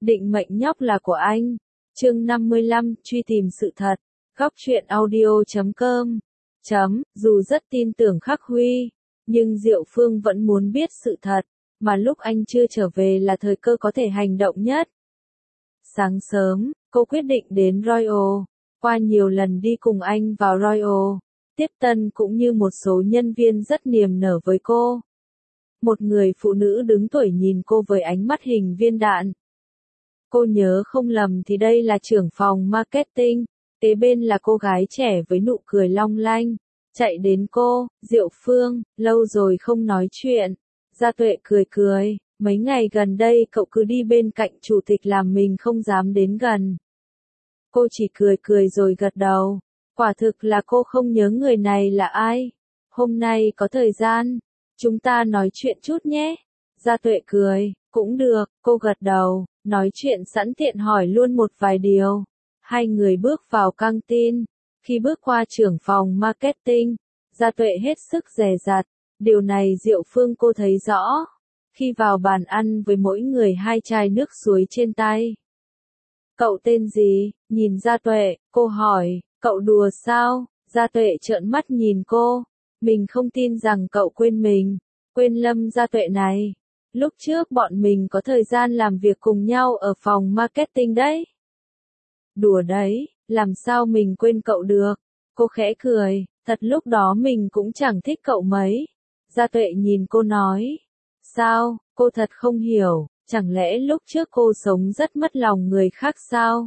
Định mệnh nhóc là của anh. Chương 55, truy tìm sự thật. Góc truyện audio.com. Dù rất tin tưởng Khắc Huy, nhưng Diệu Phương vẫn muốn biết sự thật, mà lúc anh chưa trở về là thời cơ có thể hành động nhất. Sáng sớm, cô quyết định đến Royal. Qua nhiều lần đi cùng anh vào Royal, tiếp tân cũng như một số nhân viên rất niềm nở với cô. Một người phụ nữ đứng tuổi nhìn cô với ánh mắt hình viên đạn. Cô nhớ không lầm thì đây là trưởng phòng marketing, kế bên là cô gái trẻ với nụ cười long lanh. Chạy đến cô, Diệu Phương, lâu rồi không nói chuyện. Gia Tuệ cười cười, mấy ngày gần đây cậu cứ đi bên cạnh chủ tịch làm mình không dám đến gần. Cô chỉ cười cười rồi gật đầu. Quả thực là cô không nhớ người này là ai. Hôm nay có thời gian, chúng ta nói chuyện chút nhé. Gia Tuệ cười, cũng được, cô gật đầu, nói chuyện sẵn tiện hỏi luôn một vài điều. Hai người bước vào căng tin. Khi bước qua trưởng phòng marketing, Gia Tuệ hết sức dè dặt. Điều này Diệu Phương cô thấy rõ. Khi vào bàn ăn với mỗi người 2 chai nước suối trên tay. Cậu tên gì? Nhìn Gia Tuệ, cô hỏi, cậu đùa sao? Gia Tuệ trợn mắt nhìn cô. Mình không tin rằng cậu quên mình, quên Lâm Gia Tuệ này. Lúc trước bọn mình có thời gian làm việc cùng nhau ở phòng marketing đấy. Đùa đấy, làm sao mình quên cậu được? Cô khẽ cười, thật lúc đó mình cũng chẳng thích cậu mấy. Gia Tuệ nhìn cô nói. Sao, cô thật không hiểu, chẳng lẽ lúc trước cô sống rất mất lòng người khác sao?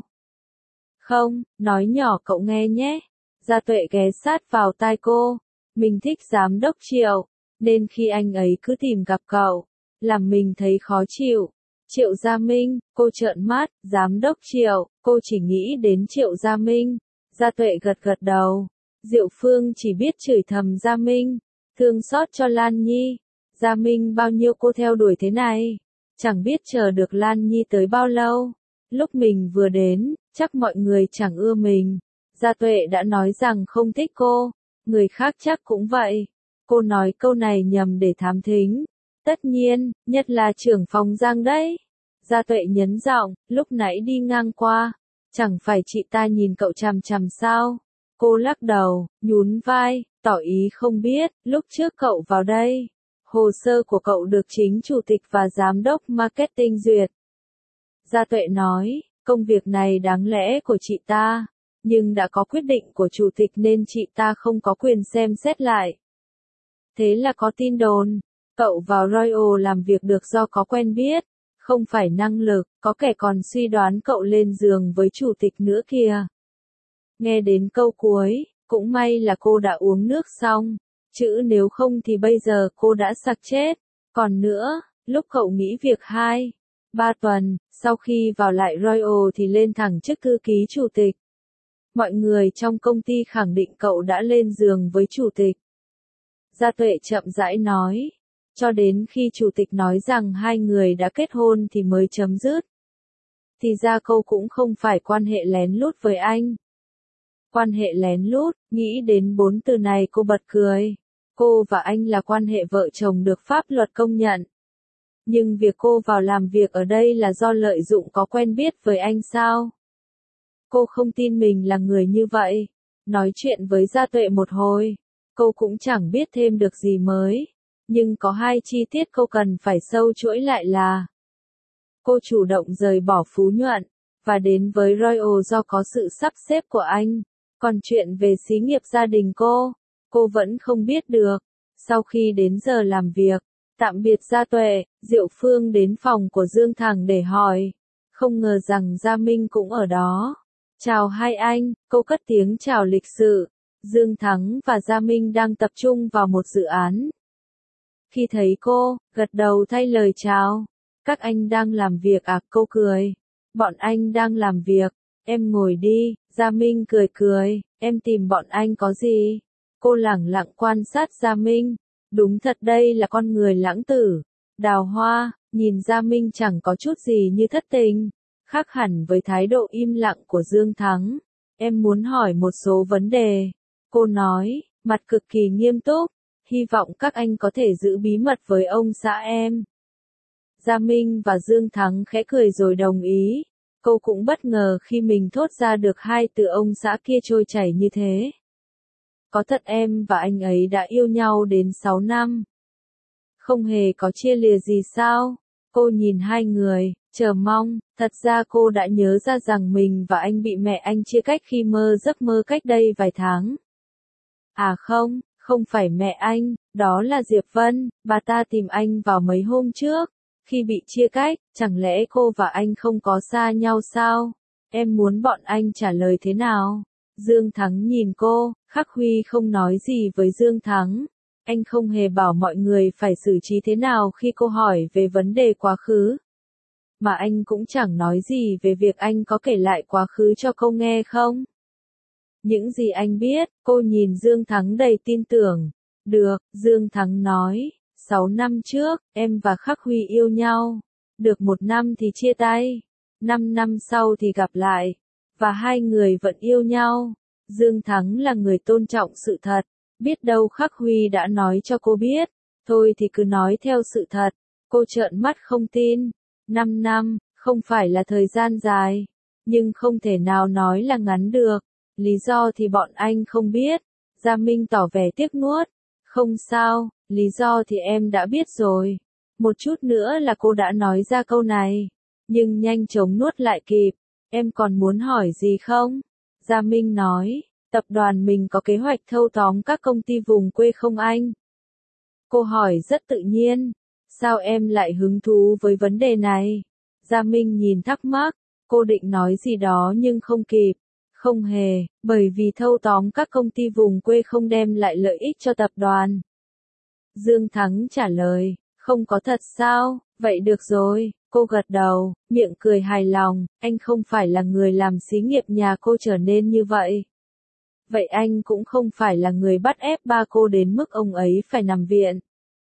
Không, nói nhỏ cậu nghe nhé. Gia Tuệ ghé sát vào tai cô. Mình thích giám đốc Triệu, nên khi anh ấy cứ tìm gặp cậu, làm mình thấy khó chịu. Triệu Gia Minh, cô trợn mắt, giám đốc Triệu, cô chỉ nghĩ đến Triệu Gia Minh. Gia Tuệ gật gật đầu. Diệu Phương chỉ biết chửi thầm Gia Minh, thương xót cho Lan Nhi. Gia Minh bao nhiêu cô theo đuổi thế này, chẳng biết chờ được Lan Nhi tới bao lâu. Lúc mình vừa đến, chắc mọi người chẳng ưa mình. Gia Tuệ đã nói rằng không thích cô, người khác chắc cũng vậy. Cô nói câu này nhằm để thám thính. Tất nhiên, nhất là trưởng phòng Giang đấy. Gia Tuệ nhấn giọng, lúc nãy đi ngang qua, chẳng phải chị ta nhìn cậu chằm chằm sao? Cô lắc đầu, nhún vai, tỏ ý không biết. Lúc trước cậu vào đây, hồ sơ của cậu được chính chủ tịch và giám đốc marketing duyệt. Gia Tuệ nói, công việc này đáng lẽ của chị ta, nhưng đã có quyết định của chủ tịch nên chị ta không có quyền xem xét lại. Thế là có tin đồn, cậu vào Royal làm việc được do có quen biết, không phải năng lực, có kẻ còn suy đoán cậu lên giường với chủ tịch nữa kìa. Nghe đến câu cuối, cũng may là cô đã uống nước xong, chứ nếu không thì bây giờ cô đã sặc chết. Còn nữa, lúc cậu nghỉ việc 2-3 tuần, sau khi vào lại Royal thì lên thẳng chức thư ký chủ tịch. Mọi người trong công ty khẳng định cậu đã lên giường với chủ tịch. Gia Tuệ chậm rãi nói, cho đến khi chủ tịch nói rằng hai người đã kết hôn thì mới chấm dứt. Thì ra cô cũng không phải quan hệ lén lút với anh. Quan hệ lén lút, nghĩ đến 4 từ này cô bật cười. Cô và anh là quan hệ vợ chồng được pháp luật công nhận. Nhưng việc cô vào làm việc ở đây là do lợi dụng có quen biết với anh sao? Cô không tin mình là người như vậy. Nói chuyện với Gia Tuệ một hồi, cô cũng chẳng biết thêm được gì mới. Nhưng có 2 chi tiết cô cần phải sâu chuỗi lại là cô chủ động rời bỏ Phú Nhuận, và đến với Royal do có sự sắp xếp của anh. Còn chuyện về xí nghiệp gia đình cô vẫn không biết được. Sau khi đến giờ làm việc, tạm biệt Gia Tuệ, Diệu Phương đến phòng của Dương Thắng để hỏi. Không ngờ rằng Gia Minh cũng ở đó. Chào hai anh, cô cất tiếng chào lịch sự. Dương Thắng và Gia Minh đang tập trung vào một dự án. Khi thấy cô, gật đầu thay lời chào. Các anh đang làm việc à? Cô cười. Bọn anh đang làm việc, em ngồi đi. Gia Minh cười cười, em tìm bọn anh có gì? Cô lẳng lặng quan sát Gia Minh. Đúng thật đây là con người lãng tử. Đào Hoa, nhìn Gia Minh chẳng có chút gì như thất tình. Khác hẳn với thái độ im lặng của Dương Thắng. Em muốn hỏi một số vấn đề. Cô nói, mặt cực kỳ nghiêm túc. Hy vọng các anh có thể giữ bí mật với ông xã em. Gia Minh và Dương Thắng khẽ cười rồi đồng ý. Cô cũng bất ngờ khi mình thốt ra được hai từ ông xã kia trôi chảy như thế. Có thật em và anh ấy đã yêu nhau đến 6 năm. Không hề có chia lìa gì sao? Cô nhìn hai người, chờ mong, thật ra cô đã nhớ ra rằng mình và anh bị mẹ anh chia cách khi mơ giấc mơ cách đây vài tháng. À không, không phải mẹ anh, đó là Diệp Vân, bà ta tìm anh vào mấy hôm trước. Khi bị chia cách, chẳng lẽ cô và anh không có xa nhau sao? Em muốn bọn anh trả lời thế nào? Dương Thắng nhìn cô, Khắc Huy không nói gì với Dương Thắng. Anh không hề bảo mọi người phải xử trí thế nào khi cô hỏi về vấn đề quá khứ. Mà anh cũng chẳng nói gì về việc anh có kể lại quá khứ cho cô nghe không? Những gì anh biết, cô nhìn Dương Thắng đầy tin tưởng. Được, Dương Thắng nói, 6 năm trước, em và Khắc Huy yêu nhau. Được 1 năm thì chia tay. 5 năm sau thì gặp lại. Và hai người vẫn yêu nhau. Dương Thắng là người tôn trọng sự thật. Biết đâu Khắc Huy đã nói cho cô biết. Thôi thì cứ nói theo sự thật. Cô trợn mắt không tin. 5 năm, không phải là thời gian dài. Nhưng không thể nào nói là ngắn được. Lý do thì bọn anh không biết. Gia Minh tỏ vẻ tiếc nuốt. Không sao, lý do thì em đã biết rồi. Một chút nữa là cô đã nói ra câu này. Nhưng nhanh chóng nuốt lại kịp. Em còn muốn hỏi gì không? Gia Minh nói, tập đoàn mình có kế hoạch thâu tóm các công ty vùng quê không anh? Cô hỏi rất tự nhiên. Sao em lại hứng thú với vấn đề này? Gia Minh nhìn thắc mắc. Cô định nói gì đó nhưng không kịp. Không hề, bởi vì thâu tóm các công ty vùng quê không đem lại lợi ích cho tập đoàn. Dương Thắng trả lời, không có thật sao, vậy được rồi, cô gật đầu, miệng cười hài lòng, anh không phải là người làm xí nghiệp nhà cô trở nên như vậy. Vậy anh cũng không phải là người bắt ép ba cô đến mức ông ấy phải nằm viện.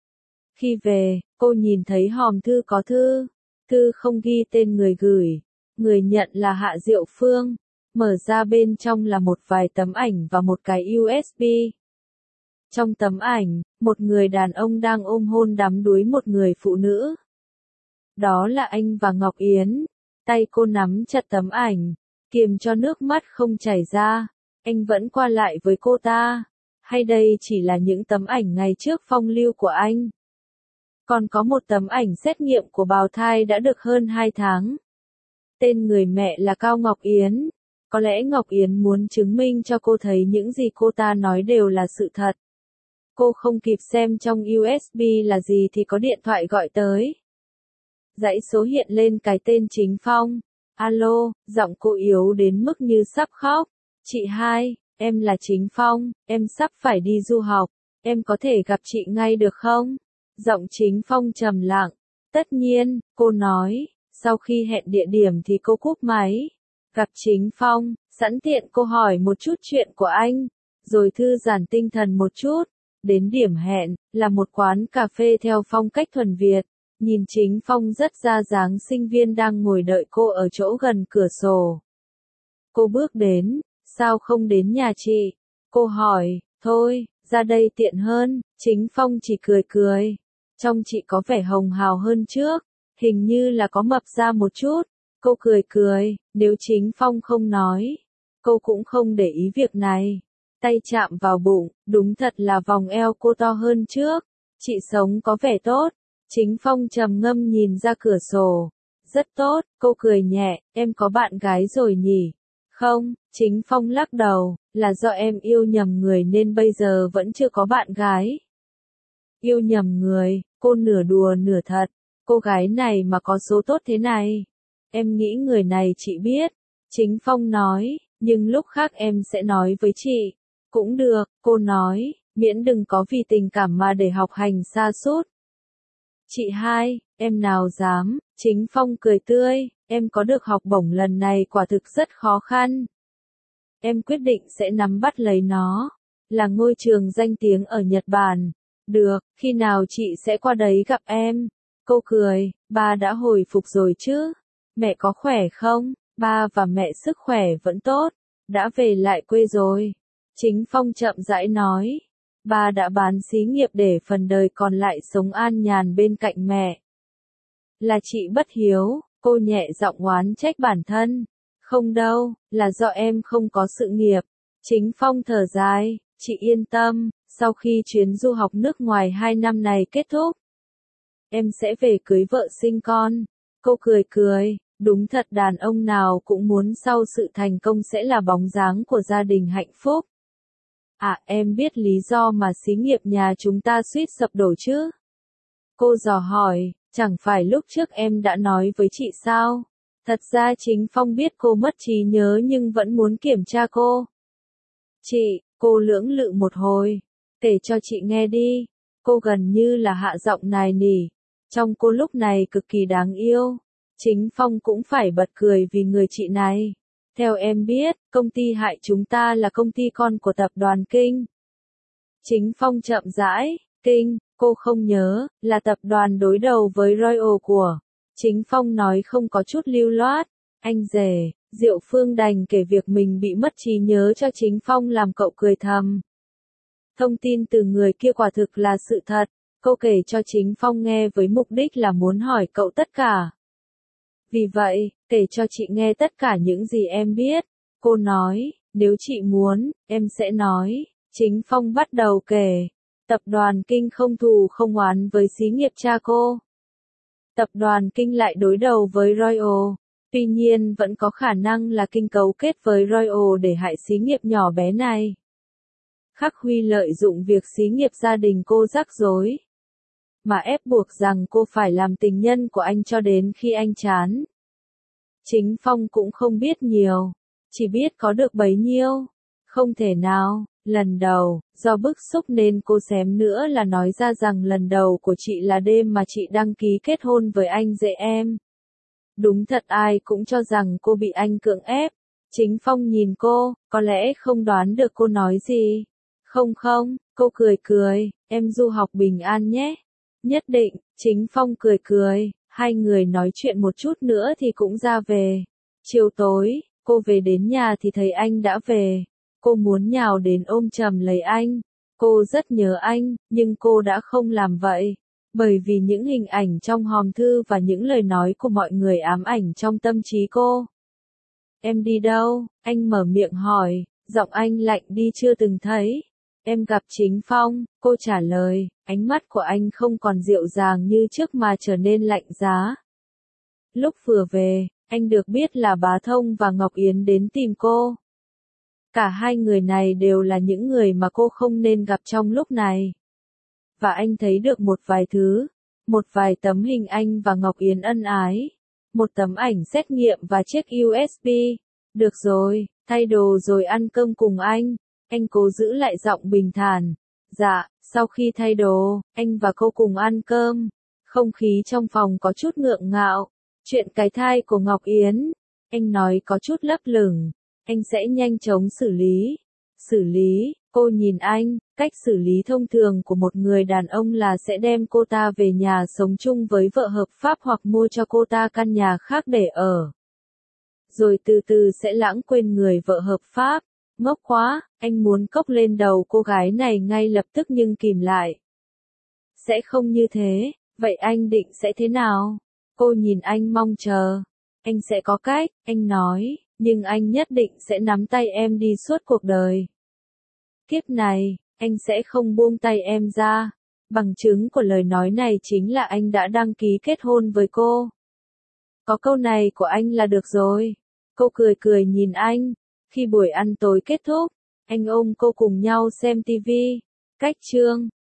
Khi về, cô nhìn thấy hòm thư có thư. Thư không ghi tên người gửi. Người nhận là Hạ Diệu Phương. Mở ra bên trong là một vài tấm ảnh và một cái USB. Trong tấm ảnh, một người đàn ông đang ôm hôn đắm đuối một người phụ nữ. Đó là anh và Ngọc Yến. Tay cô nắm chặt tấm ảnh, kiềm cho nước mắt không chảy ra. Anh vẫn qua lại với cô ta. Hay đây chỉ là những tấm ảnh ngày trước phong lưu của anh? Còn có một tấm ảnh xét nghiệm của bào thai đã được hơn 2 tháng. Tên người mẹ là Cao Ngọc Yến. Có lẽ Ngọc Yến muốn chứng minh cho cô thấy những gì cô ta nói đều là sự thật. Cô không kịp xem trong USB là gì thì có điện thoại gọi tới. Dãy số hiện lên cái tên Chính Phong. Alo, giọng cô yếu đến mức như sắp khóc. Chị hai, em là Chính Phong, em sắp phải đi du học. Em có thể gặp chị ngay được không? Giọng Chính Phong trầm lặng. Tất nhiên, cô nói. Sau khi hẹn địa điểm thì cô cúp máy. Gặp Chính Phong, sẵn tiện cô hỏi một chút chuyện của anh, rồi thư giãn tinh thần một chút. Đến điểm hẹn, là một quán cà phê theo phong cách thuần Việt. Nhìn Chính Phong rất ra dáng sinh viên đang ngồi đợi cô ở chỗ gần cửa sổ. Cô bước đến, sao không đến nhà chị? Cô hỏi, thôi, ra đây tiện hơn. Chính Phong chỉ cười cười. Trông chị có vẻ hồng hào hơn trước, hình như là có mập ra một chút. Cô cười cười, nếu Chính Phong không nói, cô cũng không để ý việc này. Tay chạm vào bụng, đúng thật là vòng eo cô to hơn trước. Chị sống có vẻ tốt. Chính Phong trầm ngâm nhìn ra cửa sổ. Rất tốt, cô cười nhẹ, em có bạn gái rồi nhỉ? Không, Chính Phong lắc đầu, là do em yêu nhầm người nên bây giờ vẫn chưa có bạn gái. Yêu nhầm người, cô nửa đùa nửa thật. Cô gái này mà có số tốt thế này. Em nghĩ người này chị biết. Chính Phong nói, nhưng lúc khác em sẽ nói với chị. Cũng được, cô nói, miễn đừng có vì tình cảm mà để học hành sa sút. Chị hai, em nào dám, Chính Phong cười tươi, em có được học bổng lần này quả thực rất khó khăn. Em quyết định sẽ nắm bắt lấy nó, là ngôi trường danh tiếng ở Nhật Bản. Được, khi nào chị sẽ qua đấy gặp em? Cô cười, ba đã hồi phục rồi chứ? Mẹ có khỏe không? Ba và mẹ sức khỏe vẫn tốt, đã về lại quê rồi. Chính Phong chậm rãi nói, ba đã bán xí nghiệp để phần đời còn lại sống an nhàn bên cạnh mẹ. Là chị bất hiếu, cô nhẹ giọng oán trách bản thân. Không đâu, là do em không có sự nghiệp. Chính Phong thở dài, chị yên tâm, sau khi chuyến du học nước ngoài 2 năm này kết thúc, em sẽ về cưới vợ sinh con. Cô cười cười, đúng thật đàn ông nào cũng muốn sau sự thành công sẽ là bóng dáng của gia đình hạnh phúc. À em biết lý do mà xí nghiệp nhà chúng ta suýt sập đổ chứ? Cô dò hỏi, chẳng phải lúc trước em đã nói với chị sao? Thật ra chính Phong biết cô mất trí nhớ nhưng vẫn muốn kiểm tra cô. Chị, cô lưỡng lự một hồi, kể cho chị nghe đi. Cô gần như là hạ giọng nài nỉ. Trong cô lúc này cực kỳ đáng yêu. Chính Phong cũng phải bật cười vì người chị này. Theo em biết, công ty hại chúng ta là công ty con của tập đoàn Kinh. Chính Phong chậm rãi, Kinh, cô không nhớ, là tập đoàn đối đầu với Royal của. Chính Phong nói không có chút lưu loát. Anh rể, Diệu Phương đành kể việc mình bị mất trí nhớ cho Chính Phong làm cậu cười thầm. Thông tin từ người kia quả thực là sự thật. Cô kể cho Chính Phong nghe với mục đích là muốn hỏi cậu tất cả. Vì vậy, kể cho chị nghe tất cả những gì em biết. Cô nói, nếu chị muốn, em sẽ nói. Chính Phong bắt đầu kể. Tập đoàn Kinh không thù không oán với xí nghiệp cha cô. Tập đoàn Kinh lại đối đầu với Royal. Tuy nhiên vẫn có khả năng là Kinh cấu kết với Royal để hại xí nghiệp nhỏ bé này. Khắc Huy lợi dụng việc xí nghiệp gia đình cô rắc rối, mà ép buộc rằng cô phải làm tình nhân của anh cho đến khi anh chán. Chính Phong cũng không biết nhiều, chỉ biết có được bấy nhiêu. Không thể nào, lần đầu, do bức xúc nên cô xém nữa là nói ra rằng lần đầu của chị là đêm mà chị đăng ký kết hôn với anh rể em. Đúng thật ai cũng cho rằng cô bị anh cưỡng ép. Chính Phong nhìn cô, có lẽ không đoán được cô nói gì. Không không, cô cười cười, em du học bình an nhé. Nhất định, Chính Phong cười cười, hai người nói chuyện một chút nữa thì cũng ra về. Chiều tối, cô về đến nhà thì thấy anh đã về. Cô muốn nhào đến ôm chầm lấy anh. Cô rất nhớ anh, nhưng cô đã không làm vậy. Bởi vì những hình ảnh trong hòm thư và những lời nói của mọi người ám ảnh trong tâm trí cô. Em đi đâu? Anh mở miệng hỏi, giọng anh lạnh đi chưa từng thấy. Em gặp Chính Phong, cô trả lời, ánh mắt của anh không còn dịu dàng như trước mà trở nên lạnh giá. Lúc vừa về, anh được biết là Bá Thông và Ngọc Yến đến tìm cô. Cả hai người này đều là những người mà cô không nên gặp trong lúc này. Và anh thấy được một vài thứ, một vài tấm hình anh và Ngọc Yến ân ái, một tấm ảnh xét nghiệm và chiếc USB. Được rồi, thay đồ rồi ăn cơm cùng anh cố giữ lại giọng bình thản. Dạ, sau khi thay đồ, anh và cô cùng ăn cơm. Không khí trong phòng có chút ngượng ngạo. Chuyện cái thai của Ngọc Yến, anh nói có chút lấp lửng. Anh sẽ nhanh chóng xử lý. Xử lý, cô nhìn anh, cách xử lý thông thường của một người đàn ông là sẽ đem cô ta về nhà sống chung với vợ hợp pháp hoặc mua cho cô ta căn nhà khác để ở. Rồi từ từ sẽ lãng quên người vợ hợp pháp. Ngốc quá, anh muốn cốc lên đầu cô gái này ngay lập tức nhưng kìm lại. Sẽ không như thế, vậy anh định sẽ thế nào? Cô nhìn anh mong chờ. Anh sẽ có cách, anh nói, nhưng anh nhất định sẽ nắm tay em đi suốt cuộc đời. Kiếp này, anh sẽ không buông tay em ra. Bằng chứng của lời nói này chính là anh đã đăng ký kết hôn với cô. Có câu này của anh là được rồi. Cô cười cười nhìn anh. Khi buổi ăn tối kết thúc, anh ôm cô cùng nhau xem TV. Cách chương